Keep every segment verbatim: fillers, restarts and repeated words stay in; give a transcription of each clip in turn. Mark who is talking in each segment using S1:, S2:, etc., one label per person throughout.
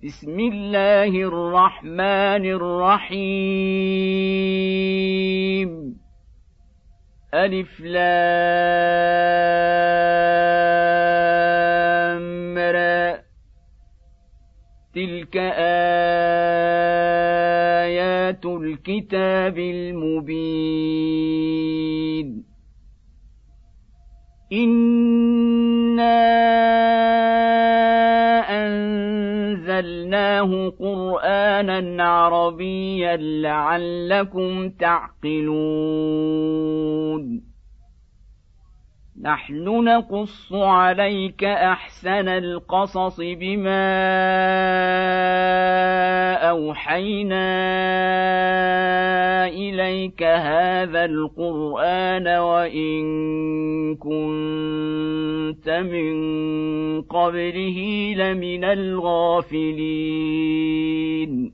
S1: بسم الله الرحمن الرحيم ألف لام را تلك آيات الكتاب المبين إنا أنزلناه قرآنا عربيا لعلكم تعقلون نحن نقص عليك أحسن القصص بما أوحينا إليك هذا القرآن وإن كنت من قبله لمن الغافلين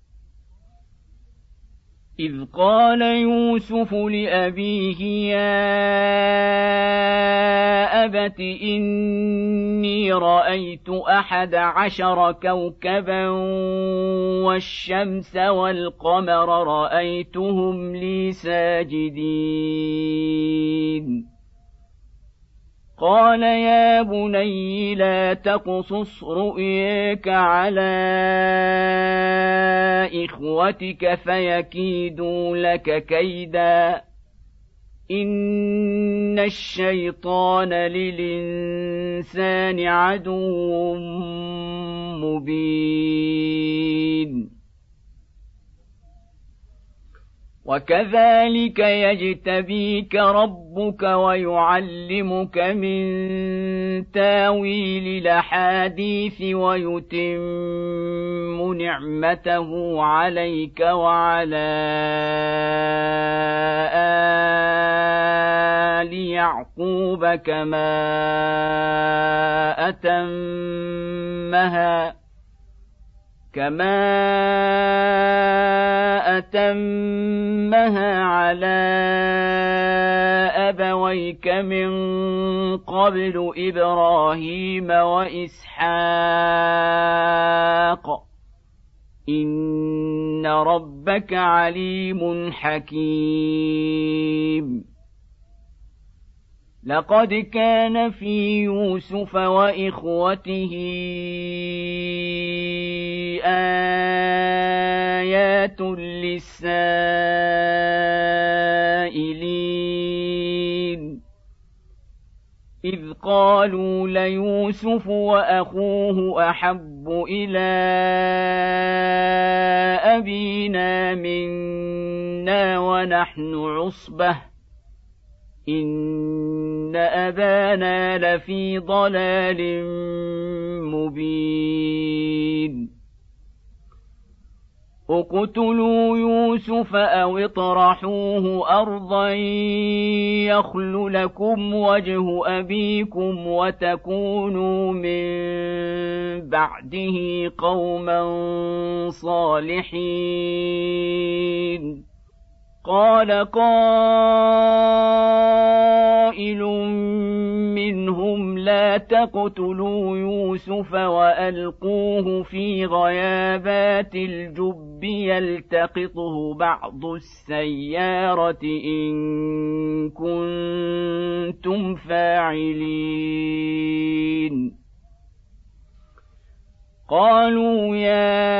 S1: إذ قال يوسف لأبيه يا أبت إني رأيت أحد عشر كوكبا والشمس والقمر رأيتهم لي ساجدين قال يا بني لا تقصص رؤياك على إخوتك فيكيدوا لك كيدا إن الشيطان للإنسان عدو مبين وكذلك يجتبيك ربك ويعلمك من تاويل الأحاديث ويتم نعمته عليك وعلى آل يعقوب كما أتمها كما أتمها على أبويك من قبل إبراهيم وإسحاق إن ربك عليم حكيم لقد كان في يوسف وإخوته آيات للسائلين إذ قالوا ليوسف وأخوه أحب إلى أبينا منا ونحن عصبة إن أبانا لفي ضلال مبين اقتلوا يوسف أو اطرحوه أرضا يخل لكم وجه أبيكم وتكونوا من بعده قوما صالحين قال قائل منهم لا تقتلوا يوسف وألقوه في غيابات الجب يلتقطه بعض السيارة إن كنتم فاعلين قالوا يا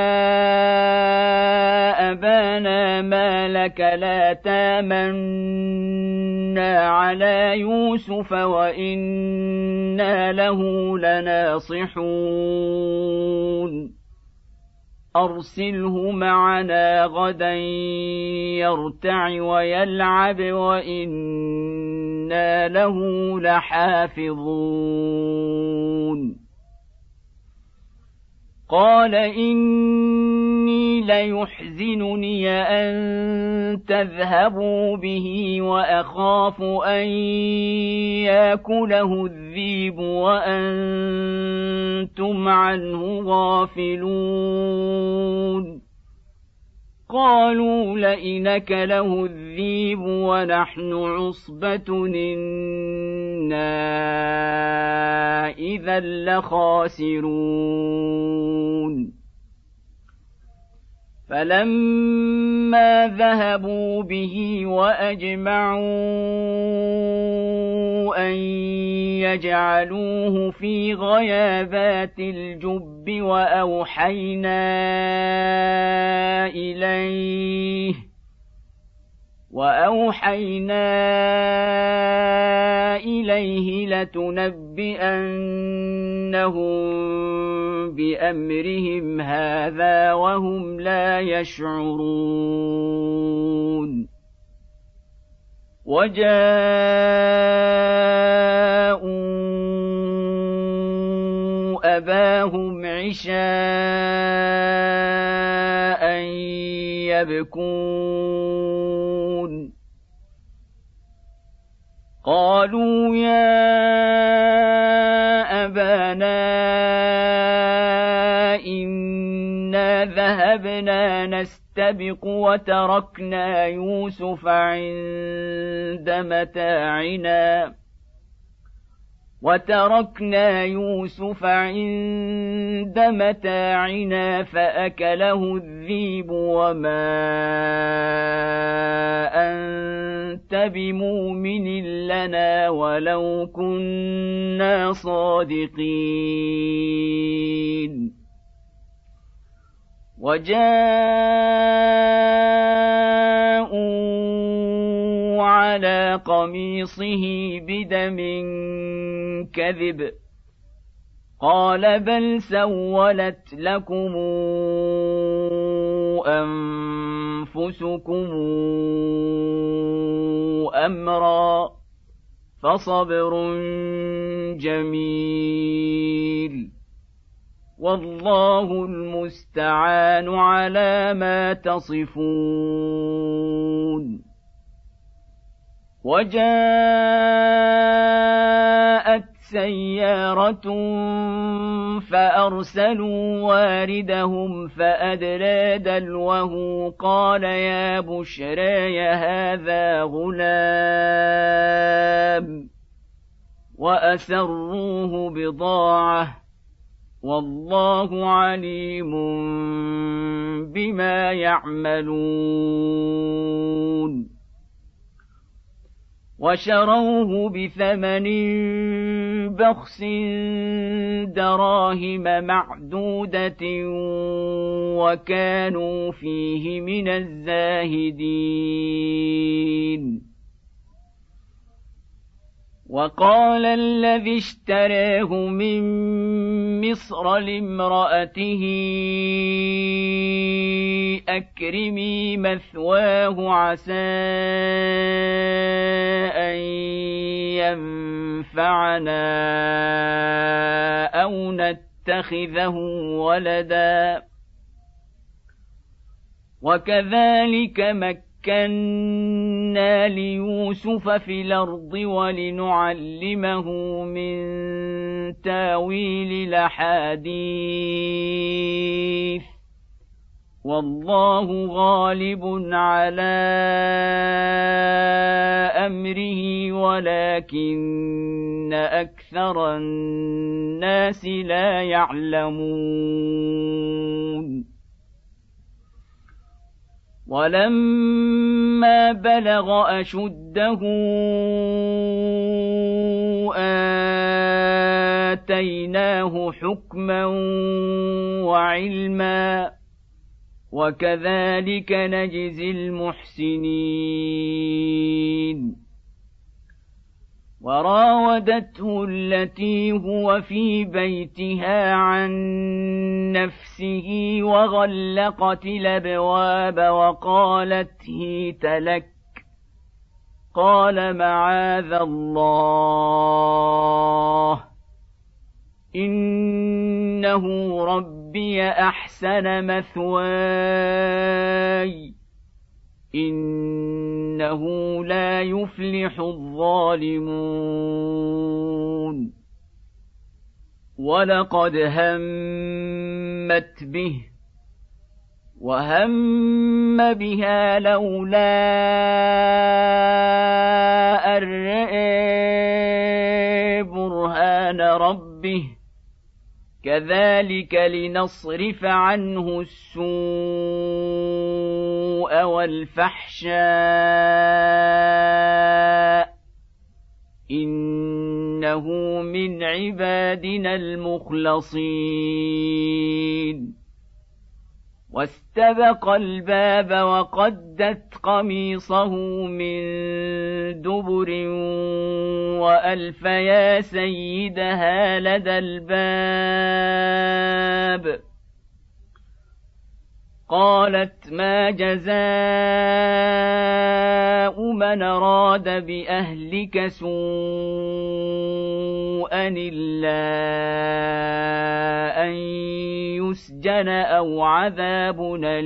S1: أبانا ما لك لا تامنا على يوسف وإنا له لناصحون أرسله معنا غدا يرتع ويلعب وإنا له لحافظون قال إني ليحزنني أن تذهبوا به وأخاف أن يأكله الذئب وأنتم عنه غافلون قالوا لئن أكله الذئب ونحن عصبة إنا إذا لخاسرون فلما ذهبوا به وأجمعوا أن يجعلوه في غيابات الجب وأوحينا إليه وأوحينا إليه لتنبئنهم بأمرهم هذا وهم لا يشعرون وجاءوا أباهم عشاء يبكون قالوا يا أبانا إنا ذهبنا نستبق وتركنا يوسف عند متاعنا وتركنا يوسف عند متاعنا فأكله الذئب وما أنت بمؤمن لنا ولو كنا صادقين وجاءوا على قميصه بدم كذب قال بل سولت لكم أنفسكم أمرا فصبر جميل والله المستعان على ما تصفون وجاءت سيارة فأرسلوا واردهم فأدلى دلوه قال يا بشرى هذا غلام وأسروه بضاعة والله عليم بما يعملون وشروه بثمن بخس دراهم معدودة وكانوا فيه من الزاهدين وقال الذي اشتراه من مصر لامرأته أكرمي مثواه عسى أن ينفعنا أو نتخذه ولدا وكذلك مكنا مكنا ليوسف في الأرض ولنعلمه من تاويل الأحاديث والله غالب على أمره ولكن أكثر الناس لا يعلمون ولما بلغ أشده آتيناه حكما وعلما وكذلك نجزي المحسنين وراودته التي هو في بيتها عن نفسه وغلقت الأبواب وقالت هيت لك قال معاذ الله إنه ربي أحسن مثواي إنه لا يفلح الظالمون ولقد همت به وهم بها لولا أن رأى برهان ربه كذلك لنصرف عنه السوء والفحشاء إنه من عبادنا المخلصين واستبق الباب وقدت قميصه من دبر وألف يا سيدها لدى الباب قالت ما جزاء من أراد بأهلك سوءا إلا أن يسجن أو عذاب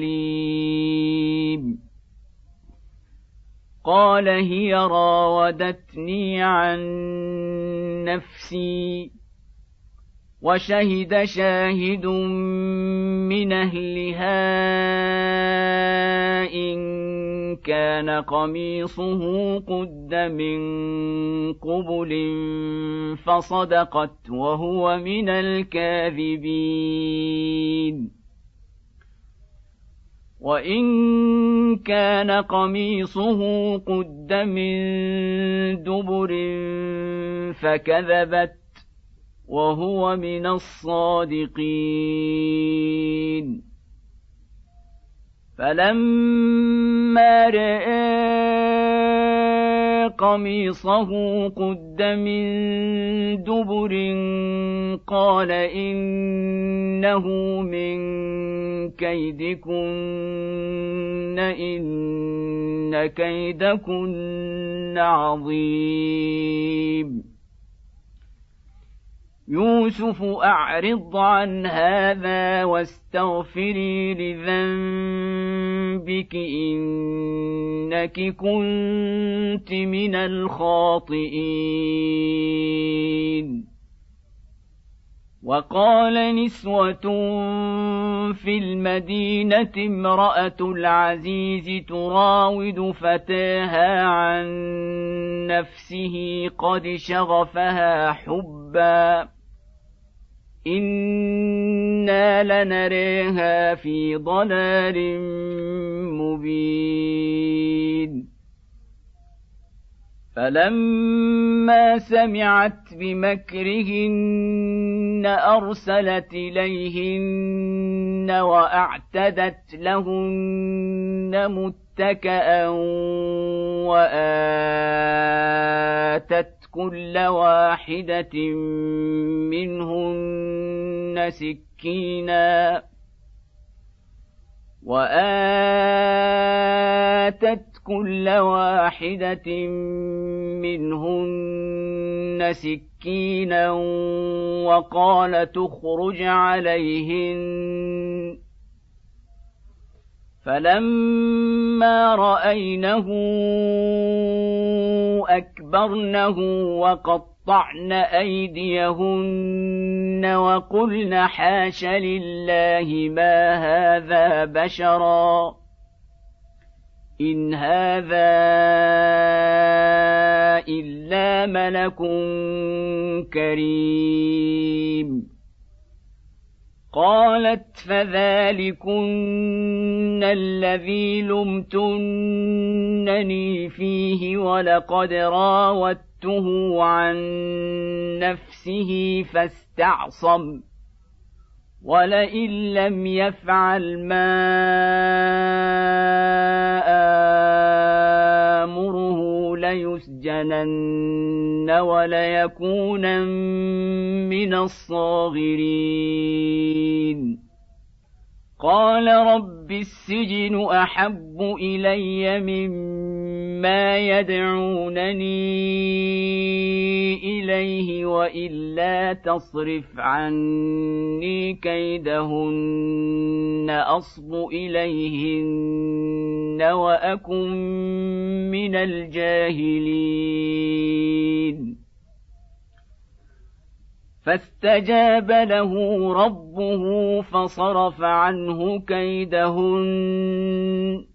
S1: أليم قال هي راودتني عن نفسي وشهد شاهد من أهلها إن كان قميصه قد من قبل فصدقت وهو من الكاذبين وإن كان قميصه قد من دبر فكذبت وهو من الصادقين فلما رأى قميصه قد من دبر قال إنه من كيدكن إن كيدكن عظيم يوسف أعرض عن هذا واستغفري لذنبك إنك كنت من الخاطئين وقال نسوة في المدينة امرأة العزيز تراود فتاها عن نفسه قد شغفها حبا إنا لنريها في ضلال مبين فلما سمعت بمكرهن أرسلت إليهن وأعتدت لهن متكئا وآتت كل واحدة منهن سكينا وآتت كل واحدة منهن سكينا وقال تخرج عليهن فلما رأينه أكبرنه وقطعن أيديهن وقلن حاش لله ما هذا بشرا إن هذا إلا ملك كريم قالت فذلكن الذي لمتنني فيه ولقد راودته عن نفسه فاستعصم ولئن لم يفعل ما آمره ليسجنن وليكونن من الصاغرين قال رب السجن أحب إلي مما يدعونني إليه وإلا تصرف عني كيدهن أصب إليهن وأكن من الجاهلين فاستجاب له ربه فصرف عنه كيدهن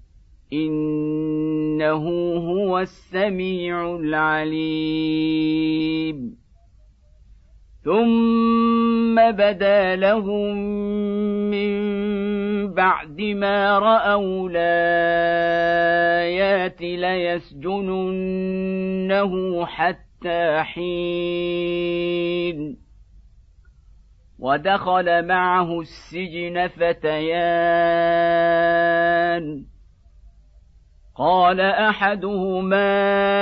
S1: إنه هو السميع العليم ثم بدا لهم من بعد ما رأوا الآيات ليسجننه حتى حين ودخل معه السجن فتيان قال أحدهما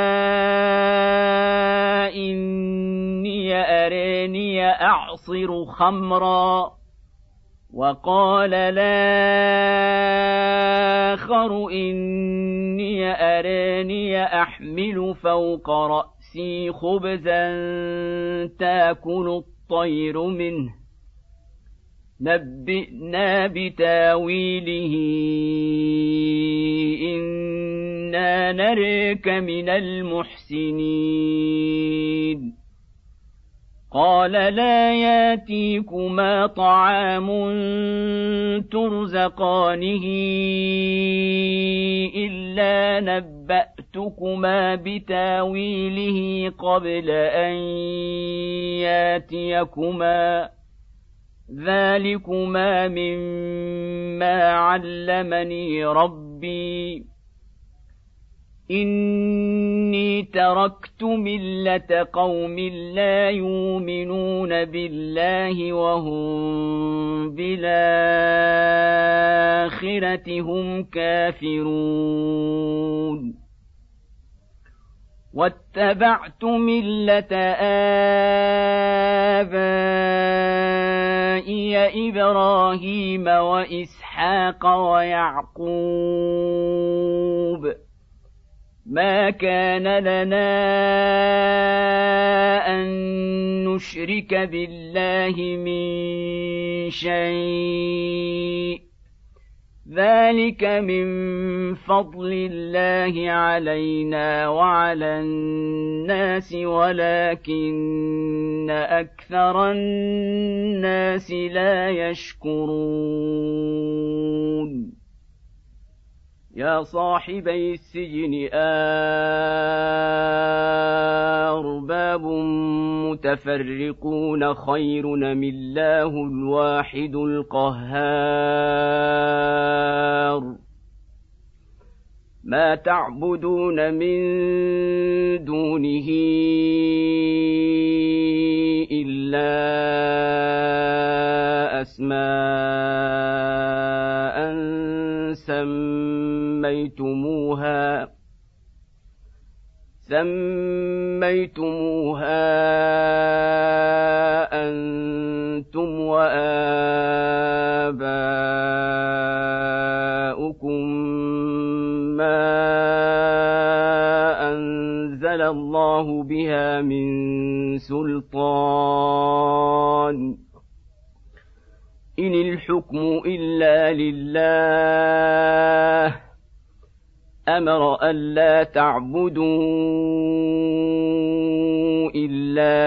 S1: إني أراني أعصر خمرا وقال الآخر إني أراني أحمل فوق رأسي خبزا تأكل الطير منه نبئنا بتاويله إنا نريك من المحسنين قال لا ياتيكما طعام ترزقانه إلا نبأتكما بتاويله قبل أن ياتيكما ذلكما مما علمني ربي إني تركت ملة قوم لا يؤمنون بالله وهم بالآخرة هم كافرون واتبعت ملة آبائي إبراهيم وإسحاق ويعقوب ما كان لنا أن نشرك بالله من شيء ذلك من فضل الله علينا وعلى الناس ولكن أكثر الناس لا يشكرون يا صاحبي السجن أرباب متفرقون خير أم الله الواحد القهار ما تعبدون من دونه إلا أسماء سميتموها سميتموها أنتم وآباؤكم ما أنزل الله بها من سلطان إن الحكم إلا لله أمر ألا تعبدوا إلا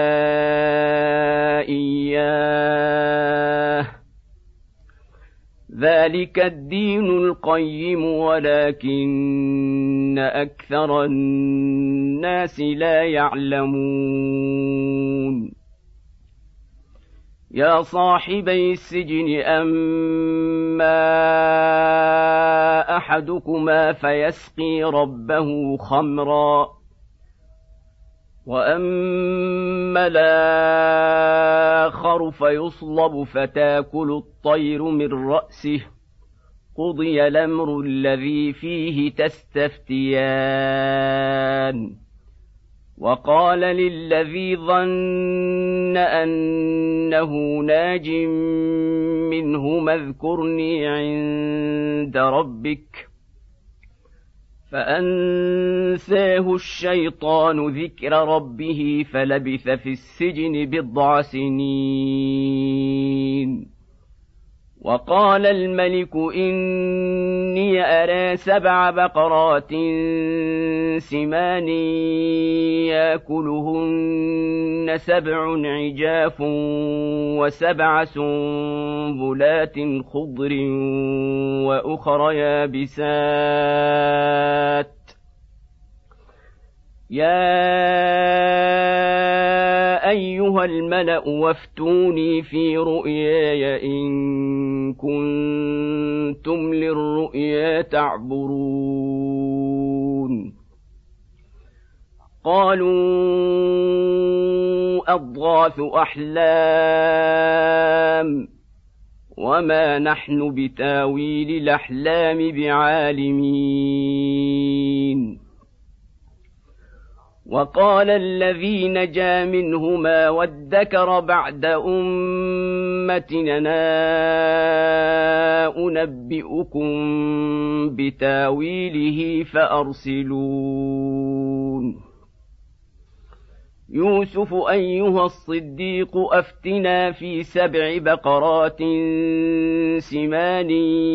S1: إياه ذلك الدين القيم ولكن أكثر الناس لا يعلمون يا صاحبي السجن أما أحدكما فيسقي ربه خمرا وأما الآخر فيصلب فتاكل الطير من رأسه قضي الأمر الذي فيه تستفتيان وقال للذي ظن أنه ناج منهما اذكرني عند ربك فأنساه الشيطان ذكر ربه فلبث في السجن بضع سنين وقال الملك إني أرى سبع بقرات سمان يأكلهن سبع عجاف وسبع سنبلات خضر وأخر يابسات يا أيها الملأ وافتوني في رؤياي إن كنتم للرؤيا تعبرون قالوا أضغاث أحلام وما نحن بتاويل الأحلام بعالمين وقال الذي نجا منهما وادكر بعد أمتنا أنبئكم بتاويله فأرسلون يوسف أيها الصديق أفتنا في سبع بقرات سمان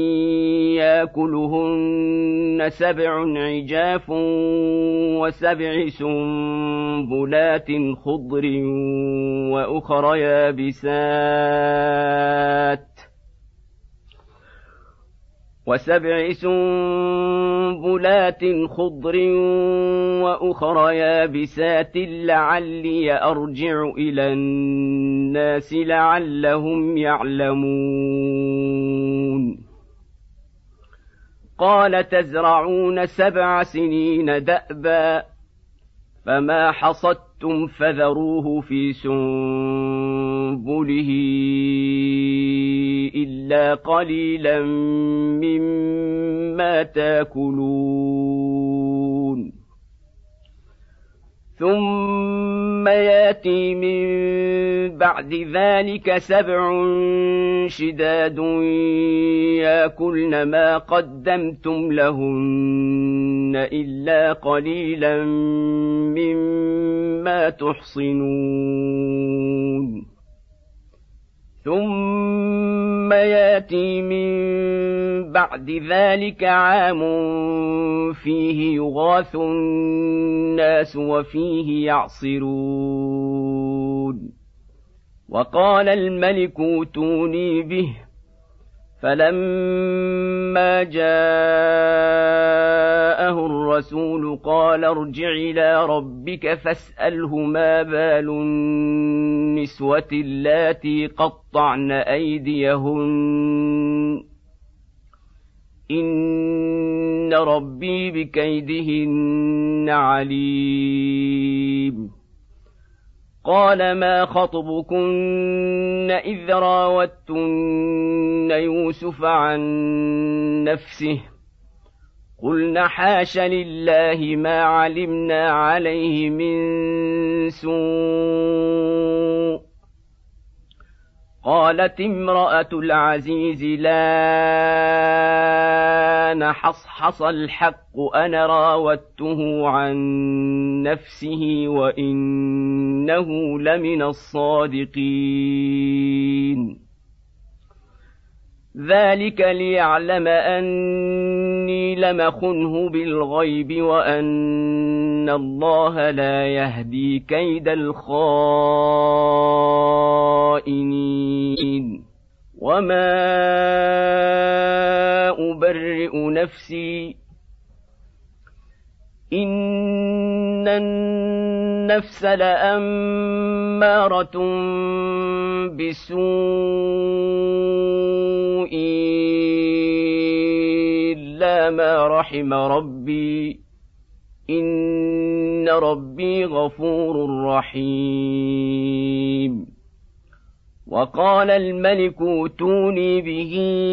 S1: يأكلهن سبع عجاف وسبع سنبلات خضر وأخر يابسات وسبع سنبلات خضر وأخر يابسات لعلي أرجع إلى الناس لعلهم يعلمون قال تزرعون سبع سنين دأبا فما حصدتم فذروه في سنبله إلا قليلا مما تاكلون ثم ياتي من بعد ذلك سبع شداد ياكلن ما قدمتم لهن إلا قليلا مما تحصنون ثم ياتي من بعد ذلك عام فيه يغاث الناس وفيه يعصرون وقال الملك ائتوني به فلما جاءه الرسول قال ارجع إلى ربك فاسأله ما بال النسوة اللاتي قطعن أيديهن إن ربي بكيدهن عليم قال ما خطبكن إذ راوتن يوسف عن نفسه قلنا حاش لله ما علمنا عليه من سوء قالت امرأة العزيز لا نحصحص الحق أنا راودته عن نفسه وإنه لمن الصادقين ذلك ليعلم أني لم أخنه بالغيب وأن الله لا يهدي كيد الخائنين وما أبرئ نفسي إن النفس لأمارة بالسوء إلا ما رحم ربي إن ربي غفور رحيم وقال الملك ائتوني به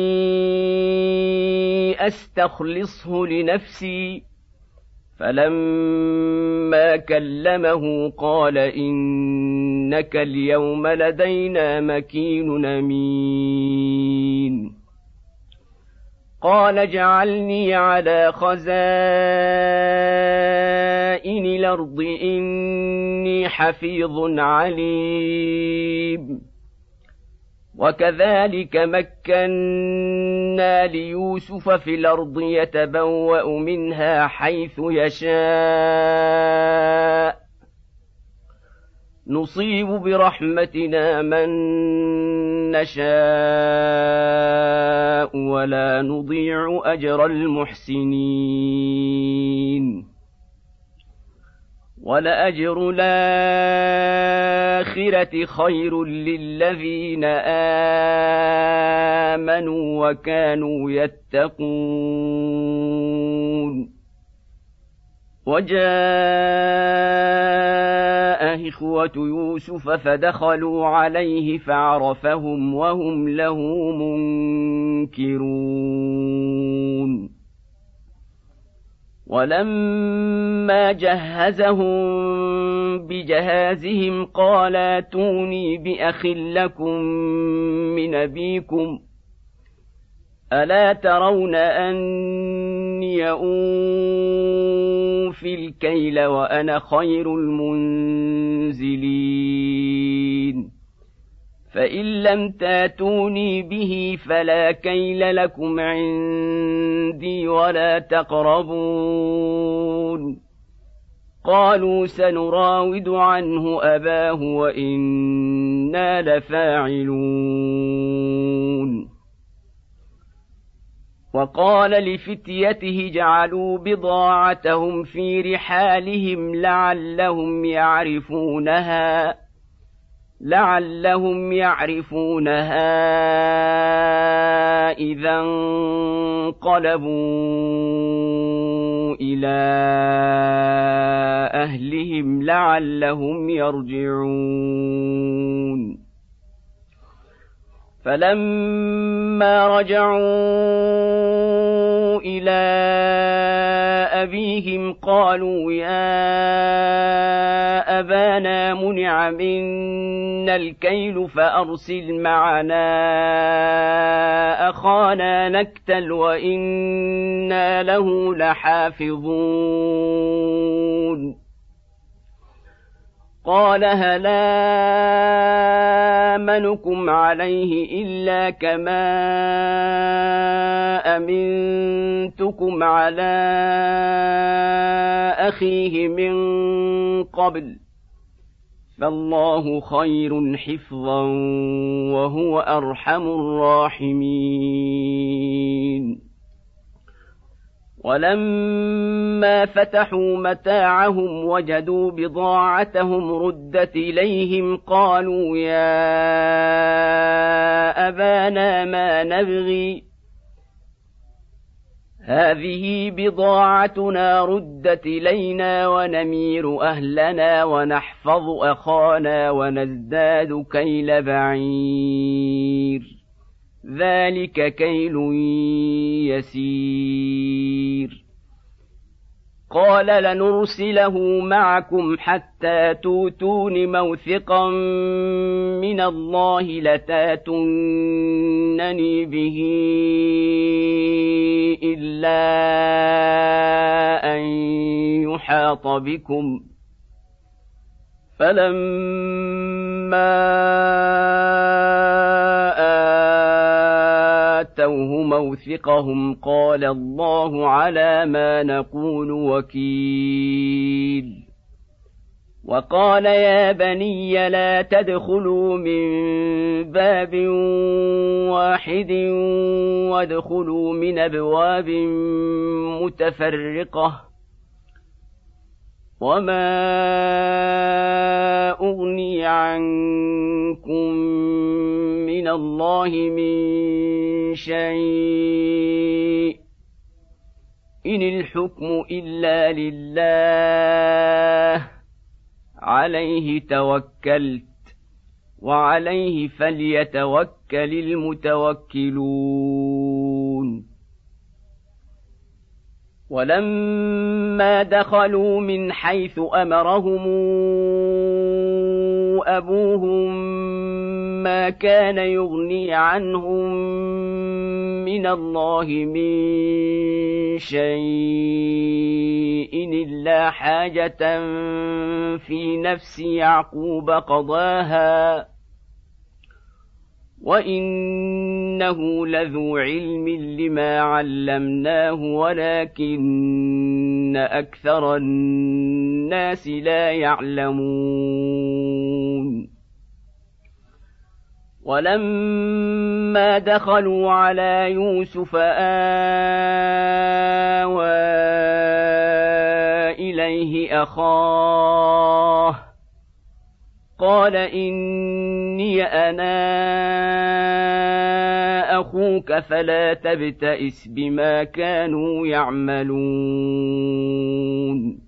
S1: أستخلصه لنفسي فلما كلمه قال إنك اليوم لدينا مكين أمين قال اجعلني على خزائن الأرض إني حفيظ عليم وكذلك مكنا ليوسف في الأرض يتبوأ منها حيث يشاء نصيب برحمتنا من نشاء ولا نضيع أجر المحسنين ولأجر الآخرة خير للذين آمنوا وكانوا يتقون. وجاء إخوة يوسف فدخلوا عليه فعرفهم وهم له منكرون. ولما جهزهم بجهازهم قال ائتوني بأخ لكم من أبيكم ألا ترون أني أوفي الكيل وأنا خير المنزلين فإن لم تاتوني به فلا كيل لكم عندي ولا تقربون. قالوا سنراود عنه أباه وإنا لفاعلون. وقال لفتيته جعلوا بضاعتهم في رحالهم لعلهم يعرفونها لعلهم يعرفونها إذا انقلبوا إلى أهلهم لعلهم يرجعون. فلما رجعوا إلى أبيهم قالوا يا أبانا منع منا الكيل فأرسل معنا أخانا نكتل وإنا له لحافظون. قال هل آمنكم عليه إلا كما أمنتكم على أخيه من قبل فالله خير حفظا وهو أرحم الراحمين. ولما فتحوا متاعهم وجدوا بضاعتهم ردت إليهم قالوا يا أبانا ما نبغي هذه بضاعتنا ردت إلينا ونمير أهلنا ونحفظ أخانا ونزداد كيل بعير ذلك كيل يسير. قال لنرسله معكم حتى توتون موثقا من الله لتاتونني به إلا أن يحاط بكم فلما آتوه موثقهم قال الله على ما نقول وكيل. وقال يا بني لا تدخلوا من باب واحد وادخلوا من أبواب متفرقة وما أغني عنكم من الله من شيء إن الحكم إلا لله عليه توكلت وعليه فليتوكل المتوكلون. ولما دخلوا من حيث أمرهم أبوهم ما كان يغني عنهم من الله من شيء إلا حاجة في نفس يعقوب قضاها وإنه لذو علم لما علمناه ولكن أكثر الناس لا يعلمون. ولما دخلوا على يوسف آوى إليه إليه أخاه قال إني أنا أخوك فلا تبتئس بما كانوا يعملون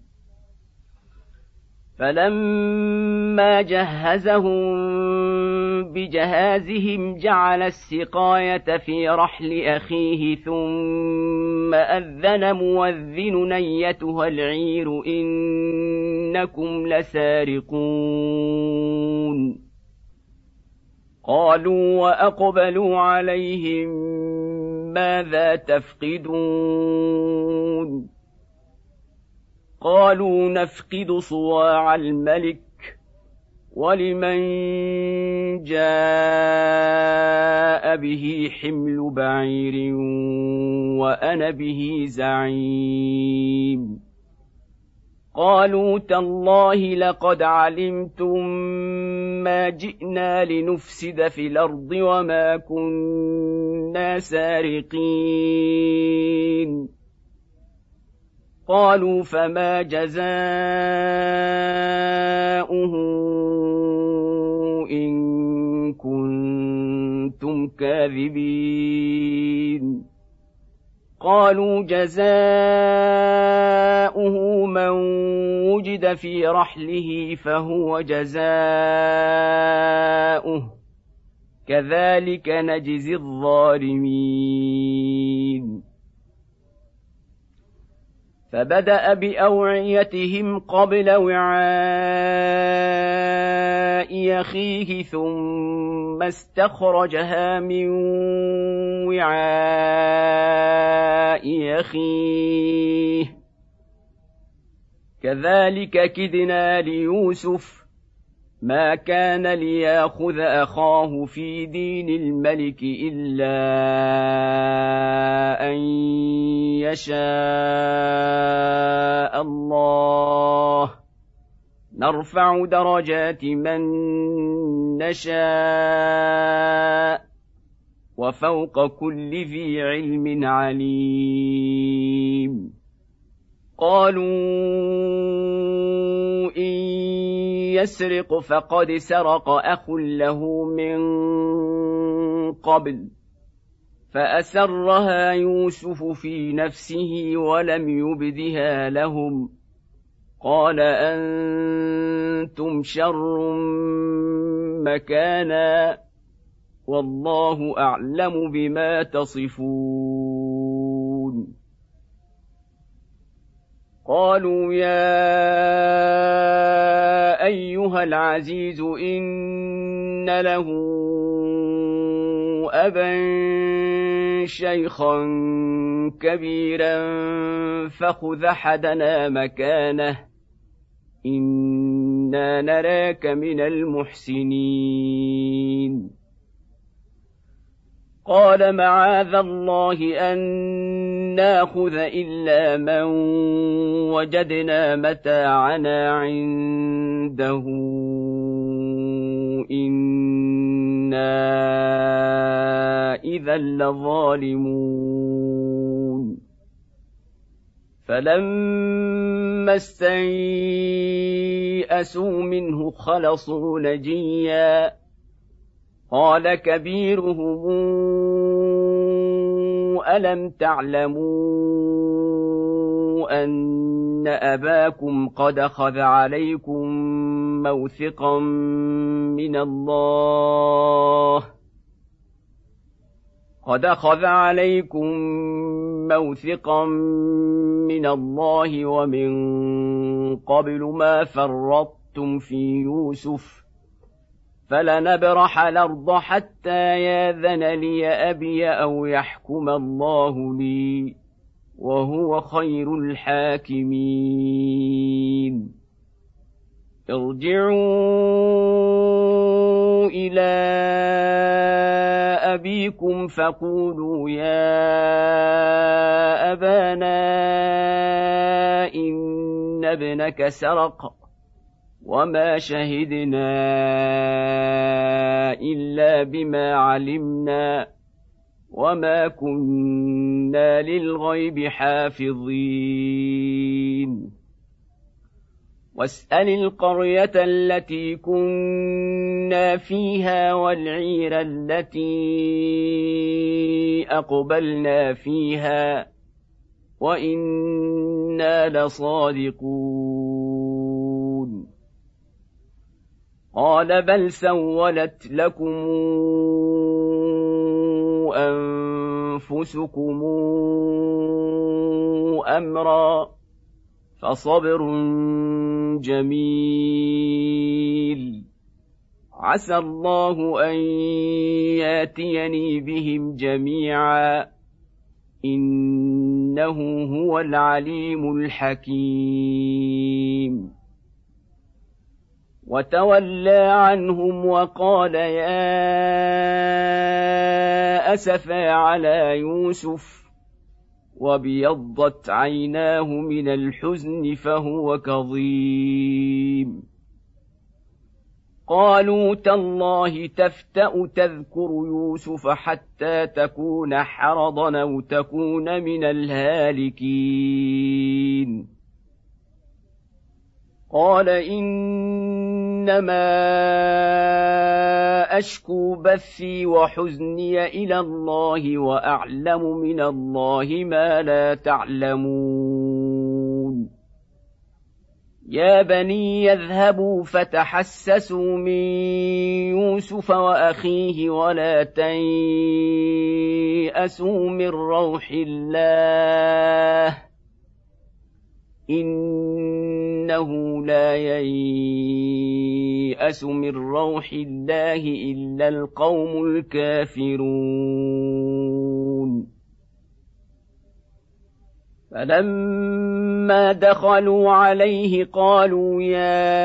S1: فلما جهزهم بجهازهم جعل السقاية في رحل أخيه ثم أذن مؤذن أيتها العير إنكم لسارقون قالوا وأقبلوا عليهم ماذا تفقدون قالوا نفقد صواع الملك ولمن جاء به حمل بعير وأنا به زعيم قالوا تالله لقد علمتم ما جئنا لنفسد في الأرض وما كنا سارقين قالوا فما جزاؤه إن كنتم كاذبين قالوا جزاؤه من وجد في رحله فهو جزاؤه كذلك نجزي الظالمين فبدأ بأوعيتهم قبل وعاء أخيه ثم استخرجها من وعاء أخيه كذلك كدنا ليوسف ما كان ليأخذ أخاه في دين الملك إلا أن يشاء الله نرفع درجات من نشاء وفوق كل ذي علم عليم قالوا إن يسرق فقد سرق أخ له من قبل فأسرها يوسف في نفسه ولم يبدها لهم قال أنتم شر مكانا والله أعلم بما تصفون قالوا يا أيها العزيز إن له أبا شيخا كبيرا فخذ أحدنا مكانه إنا نراك من المحسنين قال معاذ الله أن ناخذ إلا من وجدنا متاعنا عنده إنا إذا لظالمون فلما استيئسوا منه خلصوا نجيا قال كبيرهم ألم تعلموا أن أباكم قد أخذ عليكم موثقا من الله قد أخذ عليكم موثقا من الله ومن قبل ما فرطتم في يوسف فلنبرح الأرض حتى ياذن لي أبي أو يحكم الله لي وهو خير الحاكمين ارجعوا إلى أبيكم فقولوا يا أبانا إن ابنك سرق وما شهدنا إلا بما علمنا وما كنا للغيب حافظين واسأل القرية التي كنا فيها والعير التي أقبلنا فيها وإنا لصادقون قال بل سولت لكم أنفسكم أمرا فصبر جميل عسى الله أن ياتيني بهم جميعا إنه هو العليم الحكيم وتولى عنهم وقال يا أسفا على يوسف وابيضت عيناه من الحزن فهو كظيم قالوا تالله تفتأ تذكر يوسف حتى تكون حرضا أو تكون من الهالكين قال إنما أشكو بثي وحزني إلى الله وأعلم من الله ما لا تعلمون يا بني يذهبوا فتحسسوا من يوسف وأخيه ولا تيأسوا من روح الله إنه لا ييأس من روح الله إلا القوم الكافرون فلما دخلوا عليه قالوا يا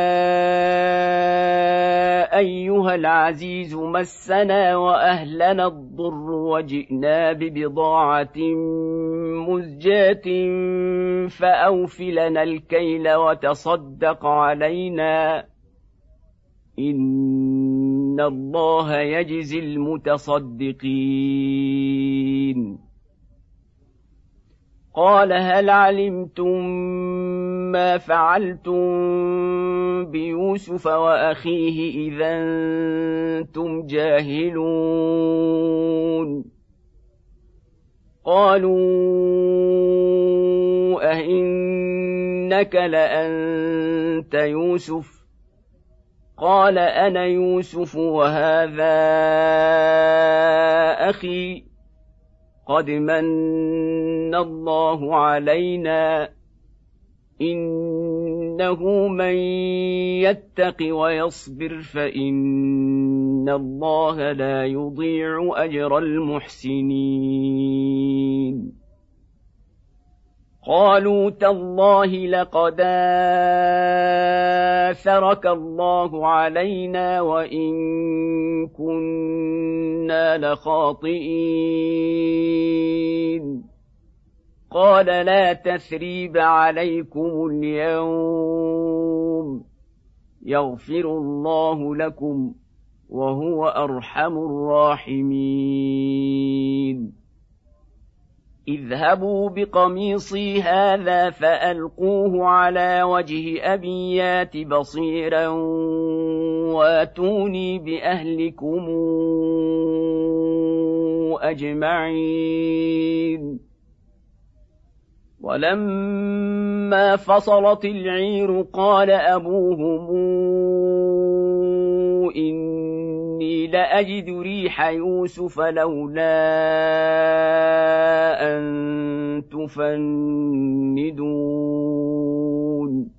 S1: أيها العزيز مسنا وأهلنا الضر وجئنا ببضاعة مزجاة فأوف لنا الكيل وتصدق علينا إن الله يجزي المتصدقين قال هل علمتم ما فعلتم بيوسف وأخيه إذا أنتم جاهلون قالوا أئنك لأنت يوسف قال أنا يوسف وهذا أخي قد من الله علينا إنه من يتق ويصبر فإن الله لا يضيع أجر المحسنين قالوا تالله لقد آثرك الله علينا وإن كنا لخاطئين قال لا تثريب عليكم اليوم يغفر الله لكم وهو أرحم الراحمين اذهبوا بقميصي هذا فألقوه على وجه أبي يات بصيرا واتوني بأهلكم أجمعين ولما فصلت العير قال أبوهم إني لأجد ريح يوسف لولا أن تفندون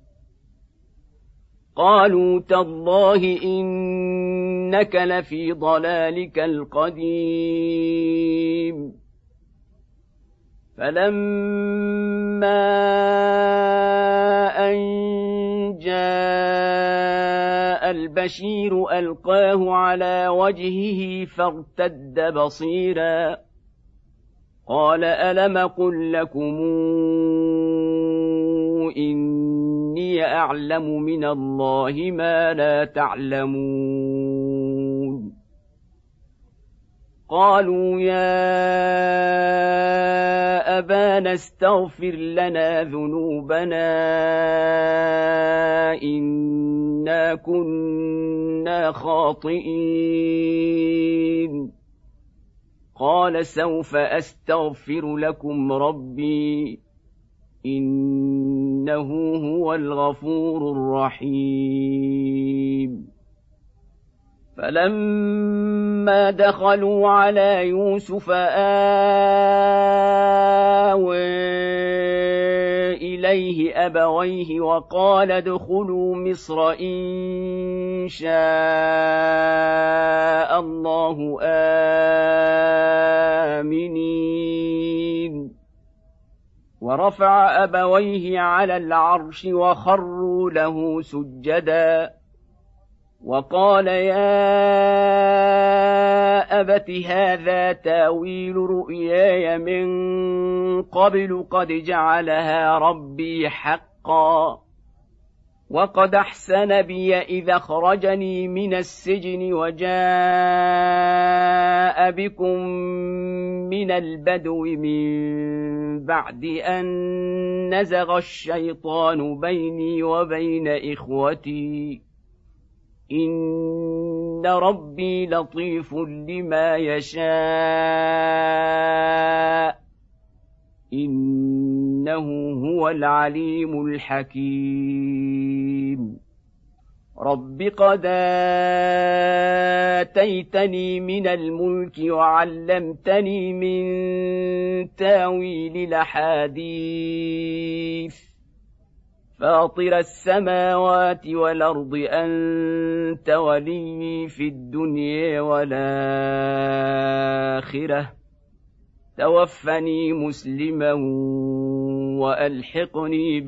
S1: قالوا تالله إنك لفي ضلالك القديم فلما أن جاء البشير ألقاه على وجهه فارتد بصيرا قال ألم قل لكم إني أعلم من الله ما لا تعلمون قالوا يا أبانا استغفر لنا ذنوبنا إنا كنا خاطئين قال سوف أستغفر لكم ربي إنه هو الغفور الرحيم فلما دخلوا على يوسف آوى إليه أبويه وقال ادخلوا مصر إن شاء الله آمنين ورفع أبويه على العرش وخروا له سجدا وقال يا أبت هذا تاويل رؤياي من قبل قد جعلها ربي حقا وقد أحسن بي إذا أخرجني من السجن وجاء بكم من البدو من بعد أن نزغ الشيطان بيني وبين إخوتي إن ربي لطيف لما يشاء إنه هو العليم الحكيم رب قد آتيتني من الملك وعلمتني من تاويل الأحاديث فاطر السماوات والأرض أنت ولي في الدنيا والآخرة توفني مسلما وألحقني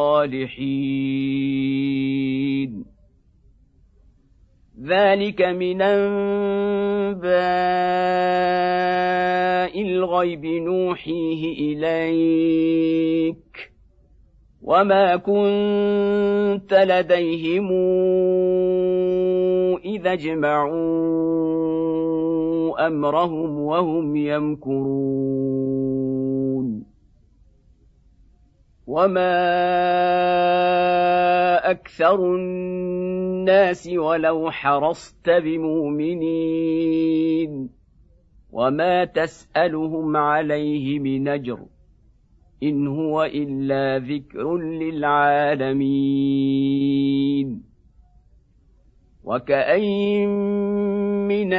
S1: بالصالحين ذلك من أنباء الغيب نوحيه إليك وما كنت لديهم إذا اجمعوا أمرهم وهم يمكرون وما أكثر الناس ولو حرصت بمؤمنين وما تسألهم عليه من أجر إن هو إلا ذكر للعالمين وكأين من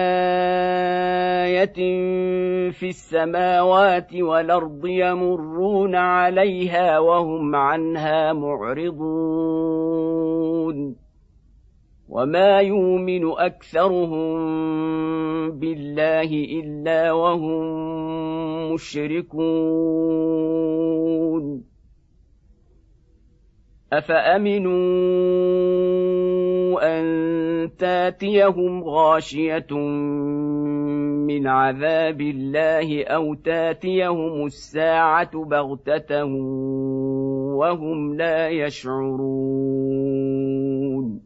S1: آية في السماوات والأرض يمرون عليها وهم عنها معرضون وما يؤمن أكثرهم بالله إلا وهم مشركون أفأمنوا أن تاتيهم غاشية من عذاب الله أو تاتيهم الساعة بغتة وهم لا يشعرون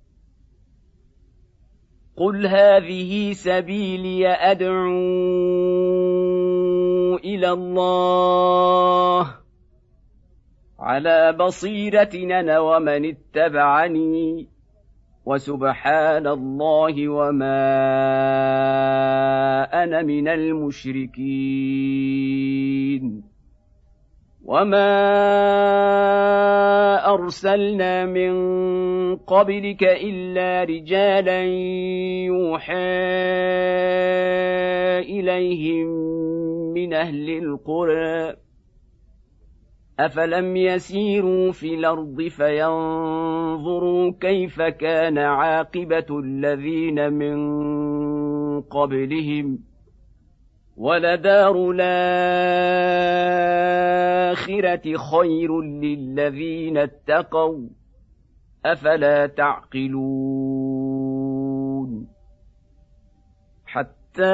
S1: قل هذه سبيلي أدعو إلى الله على بصيرة أنا ومن اتبعني وسبحان الله وما أنا من المشركين وما أرسلنا من قبلك إلا رجالا يوحى إليهم من أهل القرى أفلم يسيروا في الأرض فينظروا كيف كان عاقبة الذين من قبلهم ولدار الآخرة خير للذين اتقوا أفلا تعقلون حتى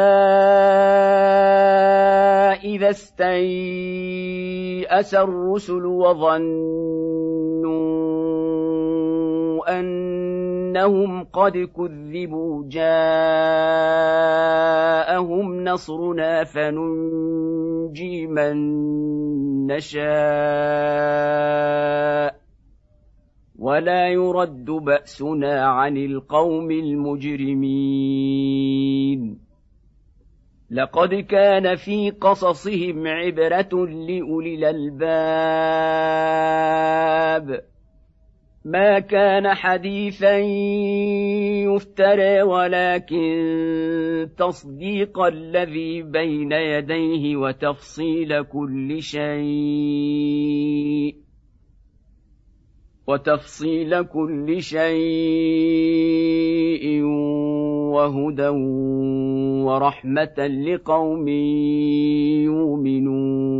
S1: إذا استيأس الرسل وظنوا أن إنهم قد كذبوا جاءهم نصرنا فننجي من نشاء ولا يرد بأسنا عن القوم المجرمين لقد كان في قصصهم عبرة لأولي الألباب ما كان حديثا يفترى ولكن تصديق الذي بين يديه وتفصيل كل شيء وتفصيل كل شيء وهدى ورحمة لقوم يؤمنون